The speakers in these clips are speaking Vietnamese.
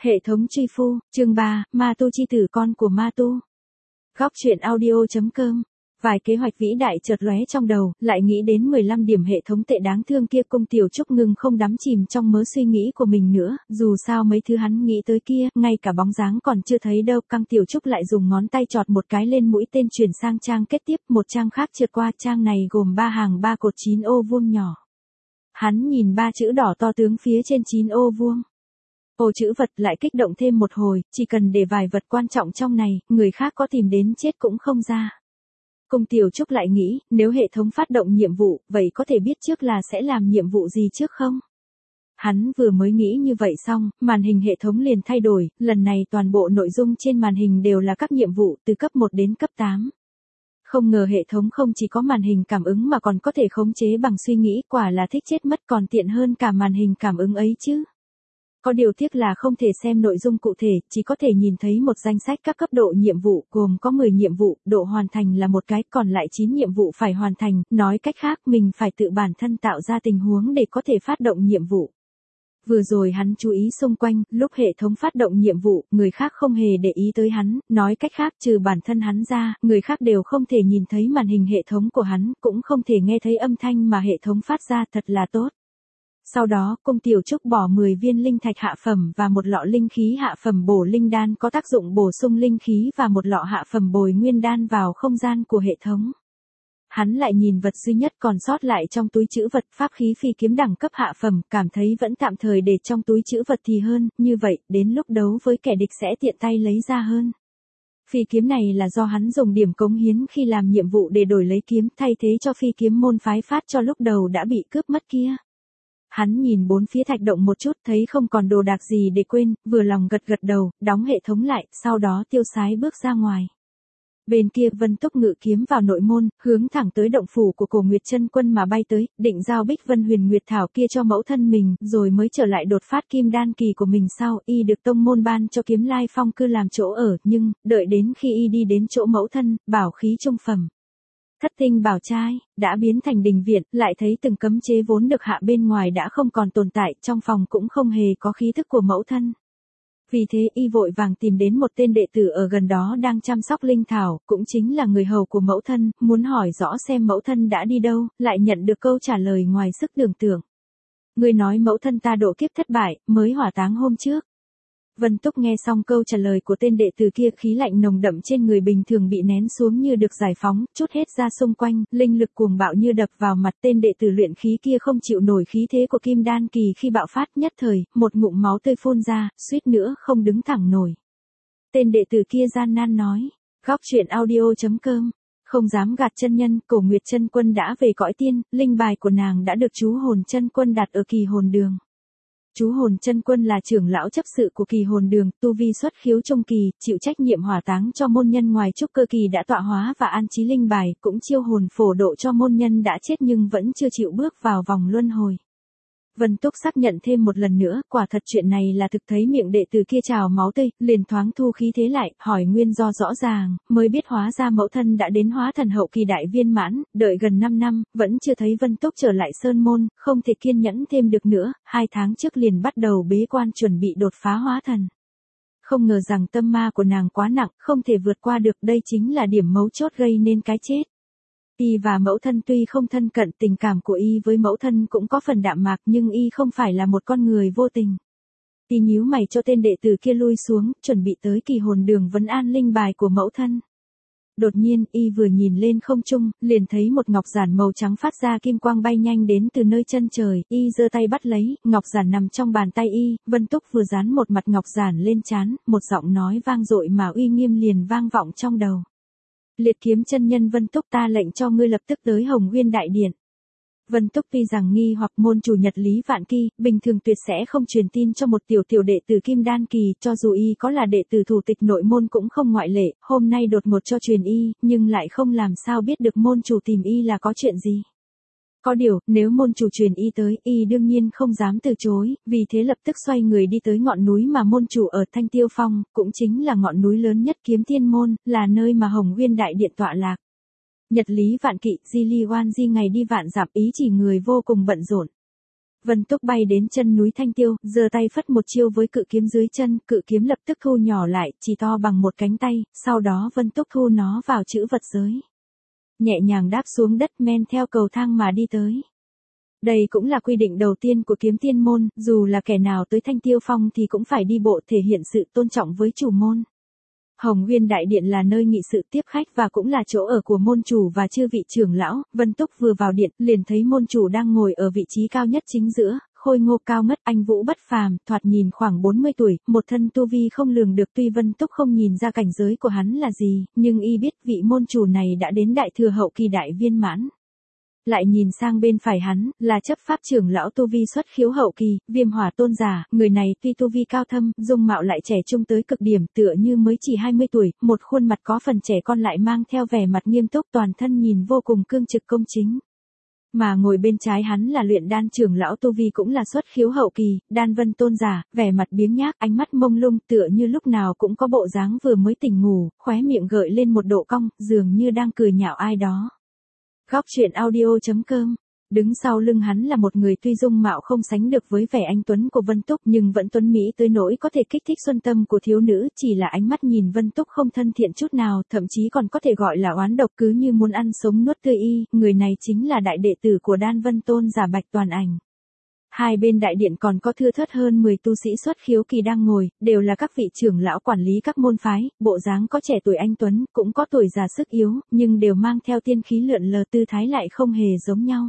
Hệ thống truy phu, chương 3, Ma Tu chi tử con của Ma Tu. Góc truyện audio.com. Vài kế hoạch vĩ đại chợt lóe trong đầu, lại nghĩ đến 15 điểm hệ thống tệ đáng thương kia. Cung Tiểu Trúc ngừng không đắm chìm trong mớ suy nghĩ của mình nữa, dù sao mấy thứ hắn nghĩ tới kia, ngay cả bóng dáng còn chưa thấy đâu. Cung Tiểu Trúc lại dùng ngón tay chọt một cái lên mũi tên chuyển sang trang kế tiếp, một trang khác trượt qua. Trang này gồm 3 hàng 3 cột 9 ô vuông nhỏ. Hắn nhìn 3 chữ đỏ to tướng phía trên 9 ô vuông. Ô chữ vật lại kích động thêm một hồi, chỉ cần để vài vật quan trọng trong này, người khác có tìm đến chết cũng không ra. Cung Tiểu Trúc lại nghĩ, nếu hệ thống phát động nhiệm vụ, vậy có thể biết trước là sẽ làm nhiệm vụ gì trước không? Hắn vừa mới nghĩ như vậy xong, màn hình hệ thống liền thay đổi, lần này toàn bộ nội dung trên màn hình đều là các nhiệm vụ từ cấp 1 đến cấp 8. Không ngờ hệ thống không chỉ có màn hình cảm ứng mà còn có thể khống chế bằng suy nghĩ, quả là thích chết mất, còn tiện hơn cả màn hình cảm ứng ấy chứ. Có điều tiếc là không thể xem nội dung cụ thể, chỉ có thể nhìn thấy một danh sách các cấp độ nhiệm vụ, gồm có 10 nhiệm vụ, độ hoàn thành là một cái, còn lại 9 nhiệm vụ phải hoàn thành, nói cách khác mình phải tự bản thân tạo ra tình huống để có thể phát động nhiệm vụ. Vừa rồi hắn chú ý xung quanh, lúc hệ thống phát động nhiệm vụ, người khác không hề để ý tới hắn, nói cách khác trừ bản thân hắn ra, người khác đều không thể nhìn thấy màn hình hệ thống của hắn, cũng không thể nghe thấy âm thanh mà hệ thống phát ra, thật là tốt. Sau đó, Cung Tiểu Trúc bỏ 10 viên linh thạch hạ phẩm và một lọ linh khí hạ phẩm bổ linh đan có tác dụng bổ sung linh khí và một lọ hạ phẩm bồi nguyên đan vào không gian của hệ thống. Hắn lại nhìn vật duy nhất còn sót lại trong túi trữ vật, pháp khí phi kiếm đẳng cấp hạ phẩm, cảm thấy vẫn tạm thời để trong túi trữ vật thì hơn, như vậy, đến lúc đấu với kẻ địch sẽ tiện tay lấy ra hơn. Phi kiếm này là do hắn dùng điểm cống hiến khi làm nhiệm vụ để đổi lấy kiếm, thay thế cho phi kiếm môn phái phát cho lúc đầu đã bị cướp mất kia. Hắn nhìn bốn phía thạch động một chút, thấy không còn đồ đạc gì để quên, vừa lòng gật gật đầu, đóng hệ thống lại, sau đó tiêu sái bước ra ngoài. Bên kia Vân Túc ngự kiếm vào nội môn, hướng thẳng tới động phủ của Cổ Nguyệt Chân Quân mà bay tới, định giao Bích Vân Huyền Nguyệt Thảo kia cho mẫu thân mình, rồi mới trở lại đột phát kim đan kỳ của mình sau. Y được tông môn ban cho Kiếm Lai Phong cư làm chỗ ở, nhưng, đợi đến khi y đi đến chỗ mẫu thân, bảo khí trung phẩm. Thất tinh bảo trai, đã biến thành đình viện, lại thấy từng cấm chế vốn được hạ bên ngoài đã không còn tồn tại, trong phòng cũng không hề có khí thức của mẫu thân. Vì thế y vội vàng tìm đến một tên đệ tử ở gần đó đang chăm sóc linh thảo, cũng chính là người hầu của mẫu thân, muốn hỏi rõ xem mẫu thân đã đi đâu, lại nhận được câu trả lời ngoài sức tưởng tượng. Người nói mẫu thân ta độ kiếp thất bại, mới hỏa táng hôm trước. Vân Túc nghe xong câu trả lời của tên đệ tử kia, khí lạnh nồng đậm trên người bình thường bị nén xuống như được giải phóng, chút hết ra xung quanh, linh lực cuồng bạo như đập vào mặt. Tên đệ tử luyện khí kia không chịu nổi khí thế của kim đan kỳ khi bạo phát, nhất thời, một ngụm máu tươi phun ra, suýt nữa không đứng thẳng nổi. Tên đệ tử kia gian nan nói, góc truyện audio.com. Không dám gạt chân nhân, Cổ Nguyệt Chân Quân đã về cõi tiên, linh bài của nàng đã được chú Hồn Chân Quân đặt ở Kỳ Hồn Đường. Chú Hồn Chân Quân là trưởng lão chấp sự của Kỳ Hồn Đường, tu vi xuất khiếu trung kỳ, chịu trách nhiệm hỏa táng cho môn nhân ngoài trúc cơ kỳ đã tọa hóa và an trí linh bài, cũng chiêu hồn phổ độ cho môn nhân đã chết nhưng vẫn chưa chịu bước vào vòng luân hồi. Vân Túc xác nhận thêm một lần nữa, quả thật chuyện này là thực, thấy miệng đệ tử kia trào máu tươi, liền thoáng thu khí thế lại, hỏi nguyên do rõ ràng, mới biết hóa ra mẫu thân đã đến hóa thần hậu kỳ đại viên mãn, đợi gần 5 năm, vẫn chưa thấy Vân Túc trở lại sơn môn, không thể kiên nhẫn thêm được nữa, 2 tháng trước liền bắt đầu bế quan chuẩn bị đột phá hóa thần. Không ngờ rằng tâm ma của nàng quá nặng, không thể vượt qua được, đây chính là điểm mấu chốt gây nên cái chết. Y và mẫu thân tuy không thân cận, tình cảm của y với mẫu thân cũng có phần đạm mạc, nhưng y không phải là một con người vô tình. Y nhíu mày cho tên đệ tử kia lui xuống, chuẩn bị tới Kỳ Hồn Đường vấn an linh bài của mẫu thân. Đột nhiên, y vừa nhìn lên không trung, liền thấy một ngọc giản màu trắng phát ra kim quang bay nhanh đến từ nơi chân trời, y giơ tay bắt lấy, ngọc giản nằm trong bàn tay y, Vân Túc vừa dán một mặt ngọc giản lên trán, một giọng nói vang dội mà uy nghiêm liền vang vọng trong đầu. Liệt kiếm chân nhân Vân Túc, ta lệnh cho ngươi lập tức tới Hồng Nguyên Đại Điện. Vân Túc tuy rằng nghi hoặc môn chủ Nhật Lý Vạn Kỳ, bình thường tuyệt sẽ không truyền tin cho một tiểu đệ tử kim đan kỳ, cho dù y có là đệ tử thủ tịch nội môn cũng không ngoại lệ, hôm nay đột ngột cho truyền y, nhưng lại không làm sao biết được môn chủ tìm y là có chuyện gì. Có điều, nếu môn chủ truyền y tới, y đương nhiên không dám từ chối, vì thế lập tức xoay người đi tới ngọn núi mà môn chủ ở Thanh Tiêu Phong, cũng chính là ngọn núi lớn nhất Kiếm Thiên Môn, là nơi mà Hồng Nguyên Đại Điện tọa lạc. Nhật Lý Vạn Kỵ, Di Li Oan Di ngày đi vạn dặm, ý chỉ người vô cùng bận rộn. Vân Túc bay đến chân núi Thanh Tiêu, giơ tay phất một chiêu với cự kiếm dưới chân, cự kiếm lập tức thu nhỏ lại, chỉ to bằng một cánh tay, sau đó Vân Túc thu nó vào chữ vật giới. Nhẹ nhàng đáp xuống đất men theo cầu thang mà đi tới. Đây cũng là quy định đầu tiên của kiếm tiên môn, dù là kẻ nào tới Thanh Tiêu Phong thì cũng phải đi bộ thể hiện sự tôn trọng với chủ môn. Hồng Nguyên Đại Điện là nơi nghị sự tiếp khách và cũng là chỗ ở của môn chủ và chư vị trưởng lão. Vân Túc vừa vào điện, liền thấy môn chủ đang ngồi ở vị trí cao nhất chính giữa, khôi ngô cao ngất, anh vũ bất phàm, thoạt nhìn khoảng 40 tuổi, một thân tu vi không lường được. Tuy Vân Túc không nhìn ra cảnh giới của hắn là gì, nhưng y biết vị môn chủ này đã đến đại thừa hậu kỳ đại viên mãn. Lại nhìn sang bên phải hắn, là chấp pháp trưởng lão tu vi xuất khiếu hậu kỳ, Viêm Hỏa Tôn giả, người này tuy tu vi cao thâm, dung mạo lại trẻ trung tới cực điểm, tựa như mới chỉ 20 tuổi, một khuôn mặt có phần trẻ con lại mang theo vẻ mặt nghiêm túc, toàn thân nhìn vô cùng cương trực công chính. Mà ngồi bên trái hắn là Luyện Đan trưởng lão tu vi cũng là xuất khiếu hậu kỳ, Đan Vân Tôn giả, vẻ mặt biếng nhác, ánh mắt mông lung, tựa như lúc nào cũng có bộ dáng vừa mới tỉnh ngủ, khóe miệng gợi lên một độ cong, dường như đang cười nhạo ai đó. Góc truyện audio.com. Đứng sau lưng hắn là một người tuy dung mạo không sánh được với vẻ anh tuấn của Vân Túc nhưng vẫn tuấn mỹ tới nỗi có thể kích thích xuân tâm của thiếu nữ, chỉ là ánh mắt nhìn Vân Túc không thân thiện chút nào, thậm chí còn có thể gọi là oán độc, cứ như muốn ăn sống nuốt tươi y. Người này chính là đại đệ tử của Đan Vân Tôn giả Bạch Toàn Ảnh. Hai bên đại điện còn có thưa thớt hơn 10 tu sĩ xuất khiếu kỳ đang ngồi, đều là các vị trưởng lão quản lý các môn phái, bộ dáng có trẻ tuổi anh tuấn, cũng có tuổi già sức yếu, nhưng đều mang theo tiên khí lượn lờ, tư thái lại không hề giống nhau.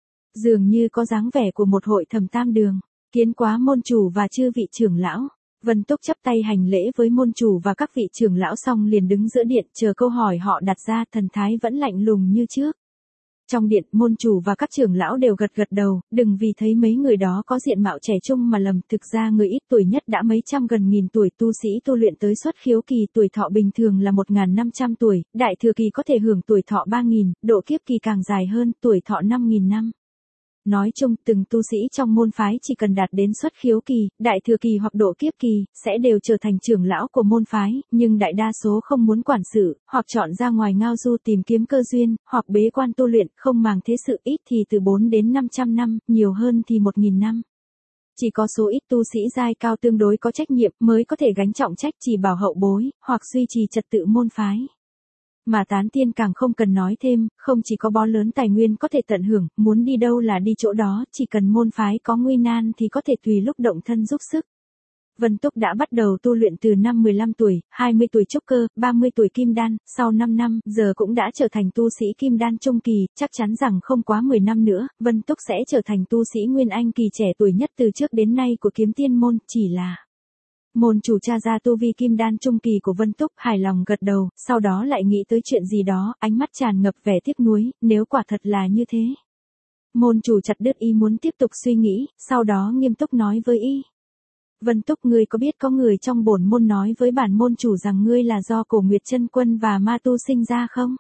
Dường như có dáng vẻ của một hội thẩm tam đường. Kiến quá môn chủ và chư vị trưởng lão. Vân Túc chắp tay hành lễ với môn chủ và các vị trưởng lão xong liền đứng giữa điện chờ câu hỏi họ đặt ra, thần thái vẫn lạnh lùng như trước. Trong điện, môn chủ và các trưởng lão đều gật gật đầu, đừng vì thấy mấy người đó có diện mạo trẻ trung mà lầm, thực ra người ít tuổi nhất đã mấy trăm gần nghìn tuổi, tu sĩ tu luyện tới xuất khiếu kỳ, tuổi thọ bình thường là 1.500 tuổi, đại thừa kỳ có thể hưởng tuổi thọ 3.000, độ kiếp kỳ càng dài hơn, tuổi thọ 5.000 năm. Nói chung, từng tu sĩ trong môn phái chỉ cần đạt đến xuất khiếu kỳ, đại thừa kỳ hoặc độ kiếp kỳ, sẽ đều trở thành trưởng lão của môn phái, nhưng đại đa số không muốn quản sự, hoặc chọn ra ngoài ngao du tìm kiếm cơ duyên, hoặc bế quan tu luyện, không màng thế sự, ít thì từ 4 đến 500 năm, nhiều hơn thì 1.000 năm. Chỉ có số ít tu sĩ giai cao tương đối có trách nhiệm mới có thể gánh trọng trách chỉ bảo hậu bối, hoặc duy trì trật tự môn phái. Mà tán tiên càng không cần nói thêm, không chỉ có bó lớn tài nguyên có thể tận hưởng, muốn đi đâu là đi chỗ đó, chỉ cần môn phái có nguy nan thì có thể tùy lúc động thân giúp sức. Vân Túc đã bắt đầu tu luyện từ năm 15 tuổi, 20 tuổi trúc cơ, 30 tuổi kim đan, sau 5 năm, giờ cũng đã trở thành tu sĩ kim đan trung kỳ, chắc chắn rằng không quá 10 năm nữa, Vân Túc sẽ trở thành tu sĩ Nguyên Anh kỳ trẻ tuổi nhất từ trước đến nay của kiếm tiên môn, chỉ là... Môn chủ tra ra tu vi kim đan trung kỳ của Vân Túc, hài lòng gật đầu, sau đó lại nghĩ tới chuyện gì đó, ánh mắt tràn ngập vẻ tiếc nuối, nếu quả thật là như thế. Môn chủ chặt đứt y muốn tiếp tục suy nghĩ, sau đó nghiêm túc nói với y. Vân Túc, ngươi có biết có người trong bổn môn nói với bản môn chủ rằng ngươi là do Cổ Nguyệt Chân Quân và Ma Tu sinh ra không?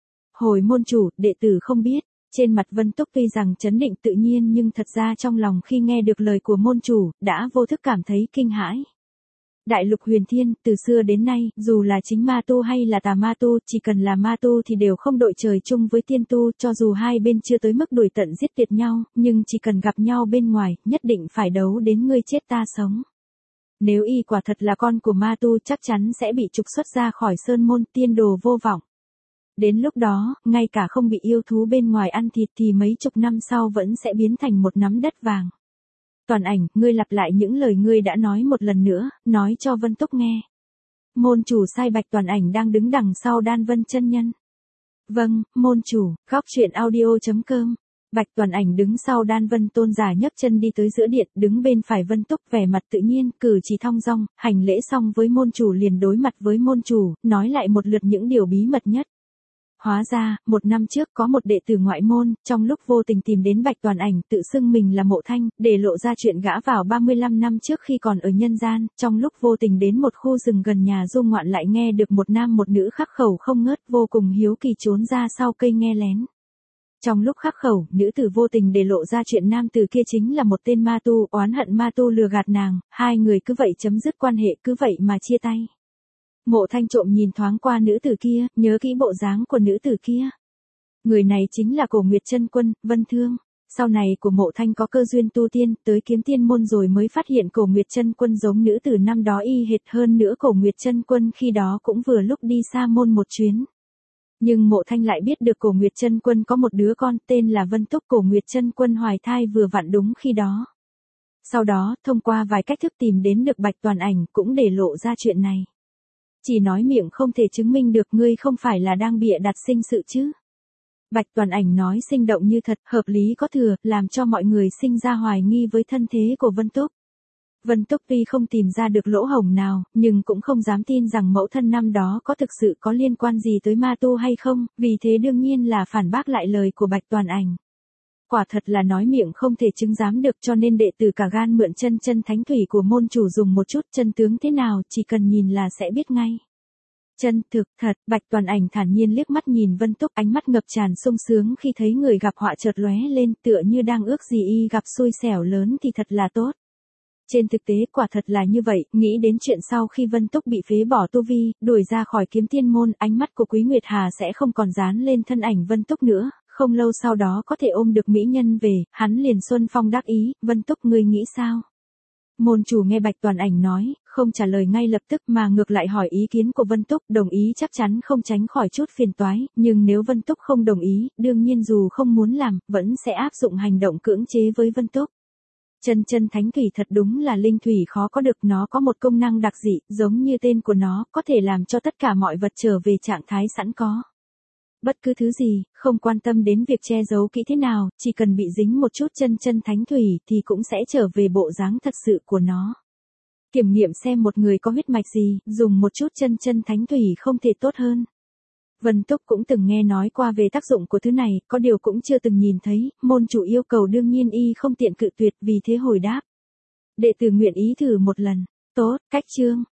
Hồi môn chủ, đệ tử không biết. Trên mặt Vân Túc tuy rằng trấn định tự nhiên nhưng thật ra trong lòng khi nghe được lời của môn chủ, đã vô thức cảm thấy kinh hãi. Đại lục huyền thiên, từ xưa đến nay, dù là chính ma tu hay là tà ma tu, chỉ cần là ma tu thì đều không đội trời chung với tiên tu, cho dù hai bên chưa tới mức đuổi tận giết tuyệt nhau, nhưng chỉ cần gặp nhau bên ngoài, nhất định phải đấu đến ngươi chết ta sống. Nếu y quả thật là con của ma tu chắc chắn sẽ bị trục xuất ra khỏi sơn môn, tiên đồ vô vọng. Đến lúc đó, ngay cả không bị yêu thú bên ngoài ăn thịt thì mấy chục năm sau vẫn sẽ biến thành một nắm đất vàng. Toàn Ảnh, ngươi lặp lại những lời ngươi đã nói một lần nữa, nói cho Vân Túc nghe. Môn chủ sai Bạch Toàn Ảnh đang đứng đằng sau Đan Vân chân nhân. Vâng, môn chủ. Góc truyện audio.com. Bạch Toàn Ảnh đứng sau Đan Vân Tôn giả nhấc chân đi tới giữa điện, đứng bên phải Vân Túc, vẻ mặt tự nhiên, cử chỉ thong dong, hành lễ xong với môn chủ liền đối mặt với môn chủ, nói lại một lượt những điều bí mật nhất. Hóa ra, 1 năm trước có một đệ tử ngoại môn, trong lúc vô tình tìm đến Bạch Toàn Ảnh, tự xưng mình là Mộ Thanh, để lộ ra chuyện gã vào 35 năm trước khi còn ở nhân gian, trong lúc vô tình đến một khu rừng gần nhà du ngoạn lại nghe được một nam một nữ khắc khẩu không ngớt, vô cùng hiếu kỳ trốn ra sau cây nghe lén. Trong lúc khắc khẩu, nữ tử vô tình để lộ ra chuyện nam tử kia chính là một tên ma tu, oán hận ma tu lừa gạt nàng, hai người cứ vậy chấm dứt quan hệ, cứ vậy mà chia tay. Mộ Thanh trộm nhìn thoáng qua nữ tử kia, nhớ kỹ bộ dáng của nữ tử kia. Người này chính là Cổ Nguyệt Chân Quân, Vân Thương. Sau này của Mộ Thanh có cơ duyên tu tiên, tới kiếm tiên môn rồi mới phát hiện Cổ Nguyệt Chân Quân giống nữ tử năm đó y hệt, hơn nữa Cổ Nguyệt Chân Quân khi đó cũng vừa lúc đi Sa môn một chuyến. Nhưng Mộ Thanh lại biết được Cổ Nguyệt Chân Quân có một đứa con tên là Vân Túc, Cổ Nguyệt Chân Quân hoài thai vừa vặn đúng khi đó. Sau đó, thông qua vài cách thức tìm đến được Bạch Toàn Ảnh cũng để lộ ra chuyện này. Chỉ nói miệng không thể chứng minh được, ngươi không phải là đang bịa đặt sinh sự chứ. Bạch Toàn Ảnh nói sinh động như thật, hợp lý có thừa, làm cho mọi người sinh ra hoài nghi với thân thế của Vân Túc. Vân Túc tuy không tìm ra được lỗ hổng nào, nhưng cũng không dám tin rằng mẫu thân năm đó có thực sự có liên quan gì tới ma tu hay không, vì thế đương nhiên là phản bác lại lời của Bạch Toàn Ảnh. Quả thật là nói miệng không thể chứng giám được, cho nên đệ tử cả gan mượn chân thánh thủy của môn chủ dùng một chút, chân tướng thế nào chỉ cần nhìn là sẽ biết ngay. Chân thực thật, Bạch Toàn Ảnh thản nhiên liếc mắt nhìn Vân Túc, ánh mắt ngập tràn sung sướng khi thấy người gặp họa chợt lóe lên, tựa như đang ước gì y gặp xui xẻo lớn thì thật là tốt. Trên thực tế quả thật là như vậy, nghĩ đến chuyện sau khi Vân Túc bị phế bỏ tu vi, đuổi ra khỏi kiếm tiên môn, ánh mắt của Quý Nguyệt Hà sẽ không còn dán lên thân ảnh Vân Túc nữa, không lâu sau đó có thể ôm được mỹ nhân về, hắn liền xuân phong đắc ý, Vân Túc ngươi nghĩ sao? Môn chủ nghe Bạch Toàn Ảnh nói, không trả lời ngay lập tức mà ngược lại hỏi ý kiến của Vân Túc, đồng ý chắc chắn không tránh khỏi chút phiền toái, nhưng nếu Vân Túc không đồng ý, đương nhiên dù không muốn làm, vẫn sẽ áp dụng hành động cưỡng chế với Vân Túc. Chân thánh thủy thật đúng là linh thủy khó có được, nó có một công năng đặc dị, giống như tên của nó, có thể làm cho tất cả mọi vật trở về trạng thái sẵn có. Bất cứ thứ gì, không quan tâm đến việc che giấu kỹ thế nào, chỉ cần bị dính một chút chân thánh thủy thì cũng sẽ trở về bộ dáng thật sự của nó. Kiểm nghiệm xem một người có huyết mạch gì, dùng một chút chân thánh thủy không thể tốt hơn. Vân Túc cũng từng nghe nói qua về tác dụng của thứ này, có điều cũng chưa từng nhìn thấy, môn chủ yêu cầu đương nhiên y không tiện cự tuyệt, vì thế hồi đáp. Đệ tử nguyện ý thử một lần. Tốt, cách chương.